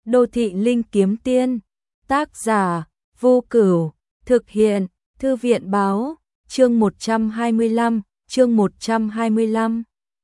Đô thị linh kiếm tiên, tác giả, Vô Cửu, thực hiện, Thư viện báo, chương 125.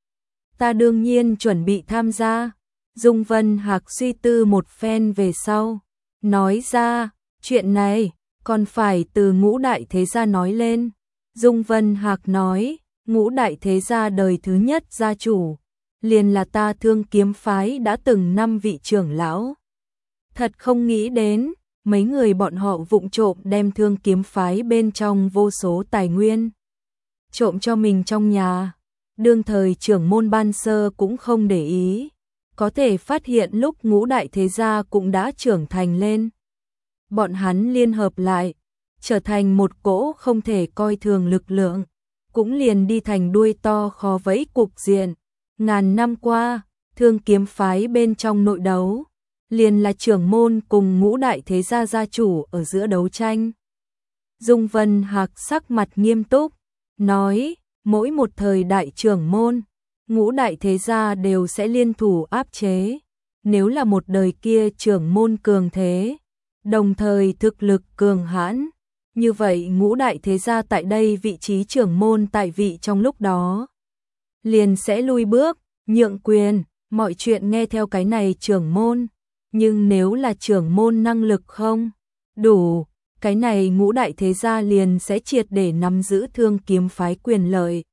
Ta đương nhiên chuẩn bị tham gia. Dung Vân Hạc suy tư một phen về sau, nói ra, chuyện này còn phải từ Ngũ Đại Thế Gia nói lên. Dung Vân Hạc nói, Ngũ Đại Thế Gia đời thứ nhất gia chủ, liền là ta Thương Kiếm phái đã từng 5 vị trưởng lão. Thật không nghĩ đến, mấy người bọn họ vụng trộm đem Thương Kiếm phái bên trong vô số tài nguyên trộm cho mình trong nhà. Đương thời trưởng môn Ban Sơ cũng không để ý, có thể phát hiện lúc Ngũ Đại Thế Gia cũng đã trưởng thành lên. Bọn hắn liên hợp lại, trở thành một cỗ không thể coi thường lực lượng, cũng liền đi thành đuôi to khó vẫy cục diện. Ngàn năm qua, Thương Kiếm phái bên trong nội đấu, liền là trưởng môn cùng Ngũ Đại Thế Gia gia chủ ở giữa đấu tranh. Dung Vân Hạc sắc mặt nghiêm túc, nói, mỗi một thời đại trưởng môn, Ngũ Đại Thế Gia đều sẽ liên thủ áp chế. Nếu là một đời kia trưởng môn cường thế, đồng thời thực lực cường hãn, như vậy Ngũ Đại Thế Gia tại đây vị trí trưởng môn tại vị trong lúc đó liền sẽ lui bước, nhượng quyền, mọi chuyện nghe theo cái này trưởng môn. Nhưng nếu là trưởng môn năng lực không đủ, cái này Ngũ Đại Thế Gia liền sẽ triệt để nắm giữ Thương Kiếm phái quyền lợi.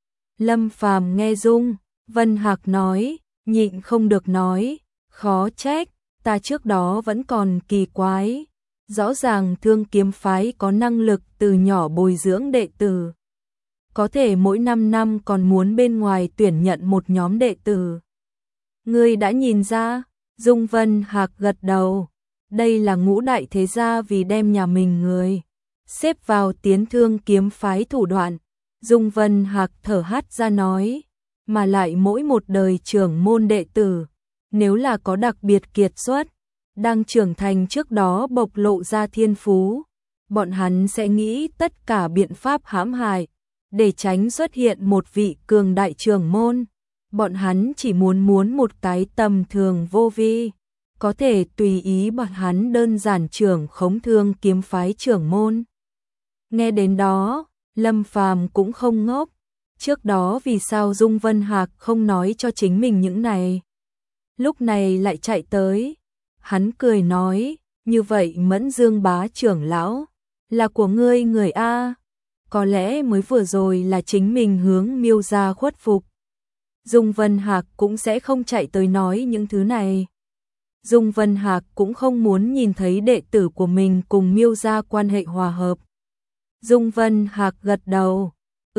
Lâm Phàm nghe Dung Vân Hạc nói, nhịn không được nói, khó trách, ta trước đó vẫn còn kỳ quái. Rõ ràng Thương Kiếm phái có năng lực từ nhỏ bồi dưỡng đệ tử, có thể mỗi 5 năm còn muốn bên ngoài tuyển nhận một nhóm đệ tử. Ngươi đã nhìn ra? Dung Vân Hạc gật đầu. Đây là Ngũ Đại Thế Gia vì đem nhà mình người xếp vào tiến Thương Kiếm phái thủ đoạn. Dung Vân Hạc thở hắt ra nói, mà lại mỗi một đời trưởng môn đệ tử, nếu là có đặc biệt kiệt xuất, đang trưởng thành trước đó bộc lộ ra thiên phú, bọn hắn sẽ nghĩ tất cả biện pháp hãm hại, để tránh xuất hiện một vị cường đại trưởng môn. Bọn hắn chỉ muốn một cái tầm thường vô vi, có thể tùy ý bọn hắn đơn giản trưởng khống Thương Kiếm phái trưởng môn. Nghe đến đó, Lâm Phàm cũng không ngốc. Trước đó vì sao Dung Vân Hạc không nói cho chính mình những này, lúc này lại chạy tới. Hắn cười nói, như vậy Mẫn Dương bá trưởng lão, là của ngươi người A. Có lẽ mới vừa rồi là chính mình hướng Miêu gia khuất phục. Dung Vân Hạc cũng sẽ không chạy tới nói những thứ này. Dung Vân Hạc cũng không muốn nhìn thấy đệ tử của mình cùng Miêu gia quan hệ hòa hợp. Dung Vân Hạc gật đầu,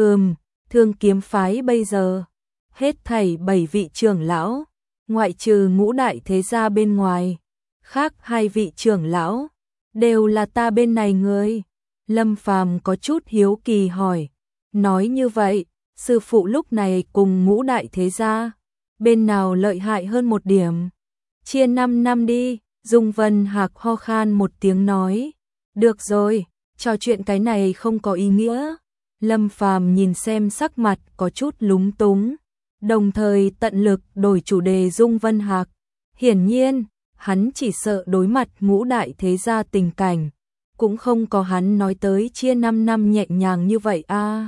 Thương Kiếm phái bây giờ, hết thảy 7 vị trưởng lão, ngoại trừ Ngũ Đại Thế Gia bên ngoài, khác 2 vị trưởng lão, đều là ta bên này người. Lâm Phàm có chút hiếu kỳ hỏi, nói như vậy, sư phụ lúc này cùng Ngũ Đại Thế Gia, bên nào lợi hại hơn một điểm? Chia 5 năm đi. Dung Vân Hạc ho khan một tiếng nói, được rồi, trò chuyện cái này không có ý nghĩa. Lâm Phàm nhìn xem sắc mặt có chút lúng túng, đồng thời tận lực đổi chủ đề. Dung Vân Hạc, hiển nhiên, hắn chỉ sợ đối mặt Ngũ Đại Thế Gia tình cảnh, cũng không có hắn nói tới chia 5 năm nhẹ nhàng như vậy a.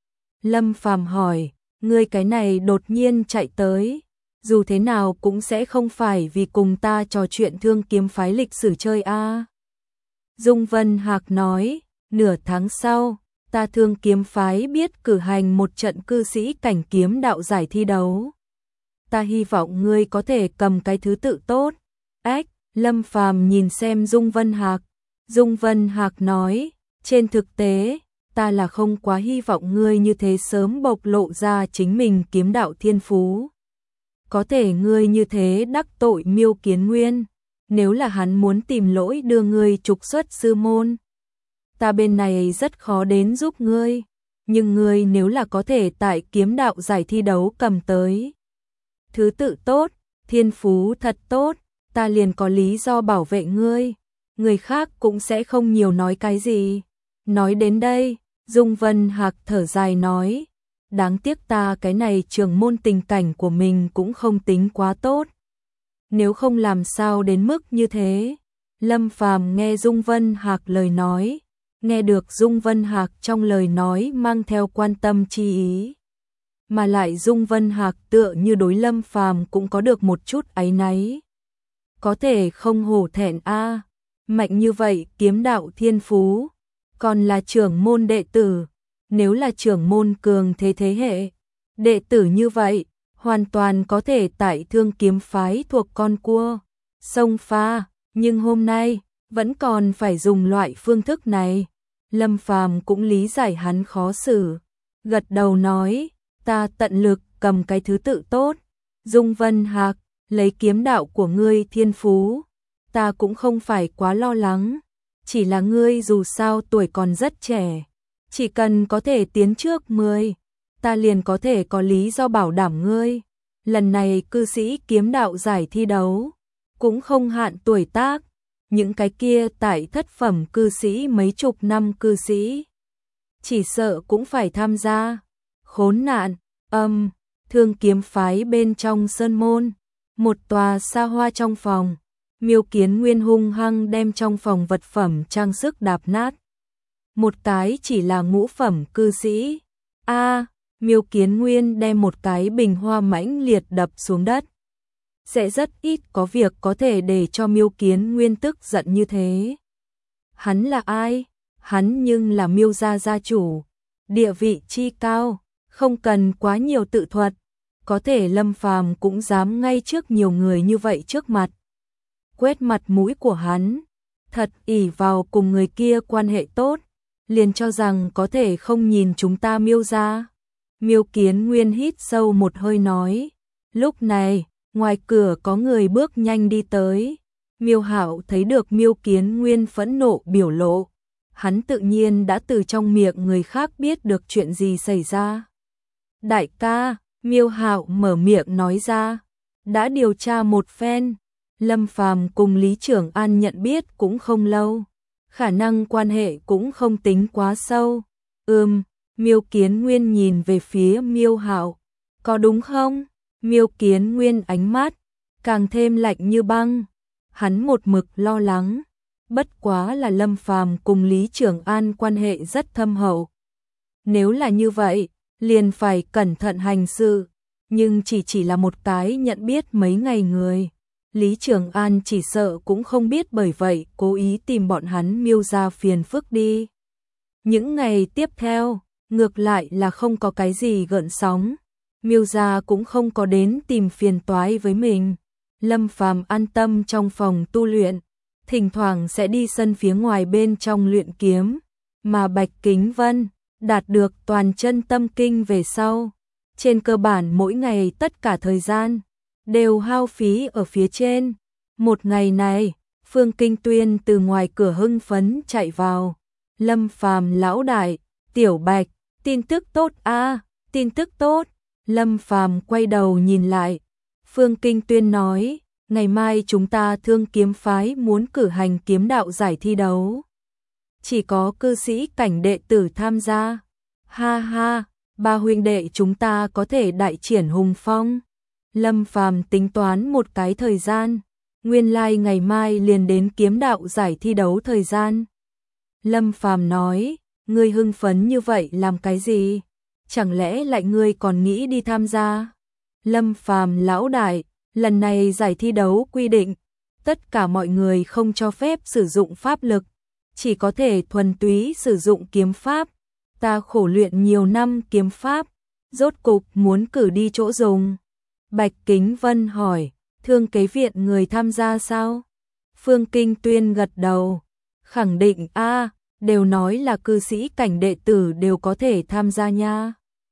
Lâm Phàm hỏi, ngươi cái này đột nhiên chạy tới, dù thế nào cũng sẽ không phải vì cùng ta trò chuyện Thương Kiếm phái lịch sử chơi a. Dung Vân Hạc nói, nửa tháng sau, ta Thương Kiếm phái biết cử hành một trận cư sĩ cảnh kiếm đạo giải thi đấu. Ta hy vọng ngươi có thể cầm cái thứ tự tốt. Ách, Lâm Phàm nhìn xem Dung Vân Hạc. Dung Vân Hạc nói, trên thực tế, ta là không quá hy vọng ngươi như thế sớm bộc lộ ra chính mình kiếm đạo thiên phú. Có thể ngươi như thế đắc tội Miêu Kiến Nguyên, nếu là hắn muốn tìm lỗi đưa ngươi trục xuất sư môn, ta bên này rất khó đến giúp ngươi. Nhưng ngươi nếu là có thể tại kiếm đạo giải thi đấu cầm tới thứ tự tốt, thiên phú thật tốt, ta liền có lý do bảo vệ ngươi, người khác cũng sẽ không nhiều nói cái gì. Nói đến đây, Dung Vân Hạc thở dài nói, đáng tiếc ta cái này trưởng môn tình cảnh của mình cũng không tính quá tốt. nếu không làm sao đến mức như thế. Lâm Phàm nghe Dung Vân Hạc lời nói, nghe được Dung Vân Hạc trong lời nói mang theo quan tâm chi ý. Mà lại Dung Vân Hạc tựa như đối Lâm Phàm cũng có được một chút áy náy. Có thể không hổ thẹn a, mạnh như vậy kiếm đạo thiên phú, còn là trưởng môn đệ tử, nếu là trưởng môn cường thế thế hệ, đệ tử như vậy, hoàn toàn có thể tại Thương Kiếm phái thuộc con cua, sông pha, nhưng hôm nay vẫn còn phải dùng loại phương thức này. Lâm Phàm cũng lý giải hắn khó xử, gật đầu nói, ta tận lực cầm cái thứ tự tốt. Dung Vân Hạc, lấy kiếm đạo của ngươi thiên phú, ta cũng không phải quá lo lắng, chỉ là ngươi dù sao tuổi còn rất trẻ, chỉ cần có thể tiến trước 10, ta liền có thể có lý do bảo đảm ngươi. Lần này cư sĩ kiếm đạo giải thi đấu, cũng không hạn tuổi tác, những cái kia tại thất phẩm cư sĩ mấy chục năm cư sĩ, chỉ sợ cũng phải tham gia. Khốn nạn, Thương Kiếm phái bên trong sơn môn, một tòa xa hoa trong phòng, Miêu Kiến Nguyên hung hăng đem trong phòng vật phẩm trang sức đạp nát. Một cái chỉ là ngũ phẩm cư sĩ. Miêu Kiến Nguyên đem một cái bình hoa mãnh liệt đập xuống đất. Sẽ rất ít có việc có thể để cho Miêu Kiến Nguyên tức giận như thế. Hắn là ai? Hắn nhưng là Miêu gia gia chủ, địa vị chi cao, không cần quá nhiều tự thuật, có thể Lâm Phàm cũng dám ngay trước nhiều người như vậy trước mặt quét mặt mũi của hắn, thật ỷ vào cùng người kia quan hệ tốt, liền cho rằng có thể không nhìn chúng ta Miêu gia. Miêu Kiến Nguyên hít sâu một hơi nói. Lúc này, ngoài cửa có người bước nhanh đi tới. Miêu Hạo thấy được Miêu Kiến Nguyên phẫn nộ biểu lộ, hắn tự nhiên đã từ trong miệng người khác biết được chuyện gì xảy ra. Đại ca, Miêu Hạo mở miệng nói ra, đã điều tra một phen, Lâm Phàm cùng Lý Trưởng An nhận biết cũng không lâu, khả năng quan hệ cũng không tính quá sâu. Miêu Kiến Nguyên nhìn về phía Miêu Hạo, có đúng không? Miêu Kiến Nguyên ánh mắt càng thêm lạnh như băng, hắn một mực lo lắng, bất quá là Lâm Phàm cùng Lý Trưởng An quan hệ rất thâm hậu. Nếu là như vậy, liền phải cẩn thận hành sự, nhưng chỉ là một cái nhận biết mấy ngày người. Lý Trường An chỉ sợ cũng không biết, bởi vậy cố ý tìm bọn hắn Miêu gia phiền phức đi. Những ngày tiếp theo, ngược lại là không có cái gì gợn sóng, Miêu gia cũng không có đến tìm phiền toái với mình. Lâm Phàm an tâm trong phòng tu luyện, thỉnh thoảng sẽ đi sân phía ngoài bên trong luyện kiếm, mà Bạch Kính Vân đạt được toàn chân tâm kinh về sau, trên cơ bản mỗi ngày tất cả thời gian đều hao phí ở phía trên. Một ngày này, Phương Kinh Tuyên từ ngoài cửa hưng phấn chạy vào. Lâm Phàm lão đại, Tiểu Bạch, tin tức tốt a, tin tức tốt. Lâm Phàm quay đầu nhìn lại. Phương Kinh Tuyên nói, ngày mai chúng ta Thương Kiếm phái muốn cử hành kiếm đạo giải thi đấu. Chỉ có cư sĩ cảnh đệ tử tham gia. Ha ha, ba huynh đệ chúng ta có thể đại triển hùng phong. Lâm Phàm tính toán một cái thời gian, nguyên lai ngày mai liền đến kiếm đạo giải thi đấu thời gian. Lâm Phàm nói, ngươi hưng phấn như vậy làm cái gì? Chẳng lẽ lại ngươi còn nghĩ đi tham gia? Lâm Phàm lão đại, lần này giải thi đấu quy định, tất cả mọi người không cho phép sử dụng pháp lực, chỉ có thể thuần túy sử dụng kiếm pháp. Ta khổ luyện nhiều năm kiếm pháp, rốt cục muốn cử đi chỗ dùng. Bạch Kính Vân hỏi, Thương Kế viện người tham gia sao? Phương Kinh Tuyên gật đầu, khẳng định a, đều nói là cư sĩ cảnh đệ tử đều có thể tham gia nha.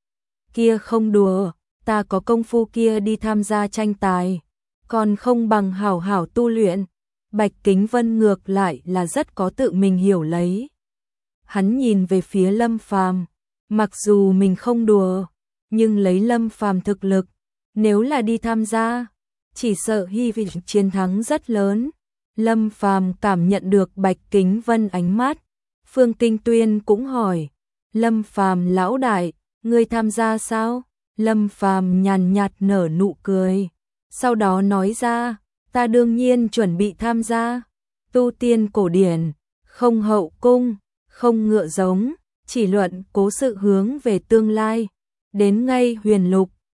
Kia không đùa, ta có công phu kia đi tham gia tranh tài, còn không bằng hảo hảo tu luyện. Bạch Kính Vân ngược lại là rất có tự mình hiểu lấy. Hắn nhìn về phía Lâm Phàm, mặc dù mình không đùa, nhưng lấy Lâm Phàm thực lực, nếu là đi tham gia, chỉ sợ hy vọng chiến thắng rất lớn. Lâm Phàm cảm nhận được Bạch Kính Vân ánh mắt. Phương Kinh Tuyên cũng hỏi, Lâm Phàm lão đại, ngươi tham gia sao? Lâm Phàm nhàn nhạt nở nụ cười, sau đó nói ra, ta đương nhiên chuẩn bị tham gia. Tu tiên cổ điển, không hậu cung, không ngựa giống, chỉ luận cố sự hướng về tương lai. Đến ngay huyền lục,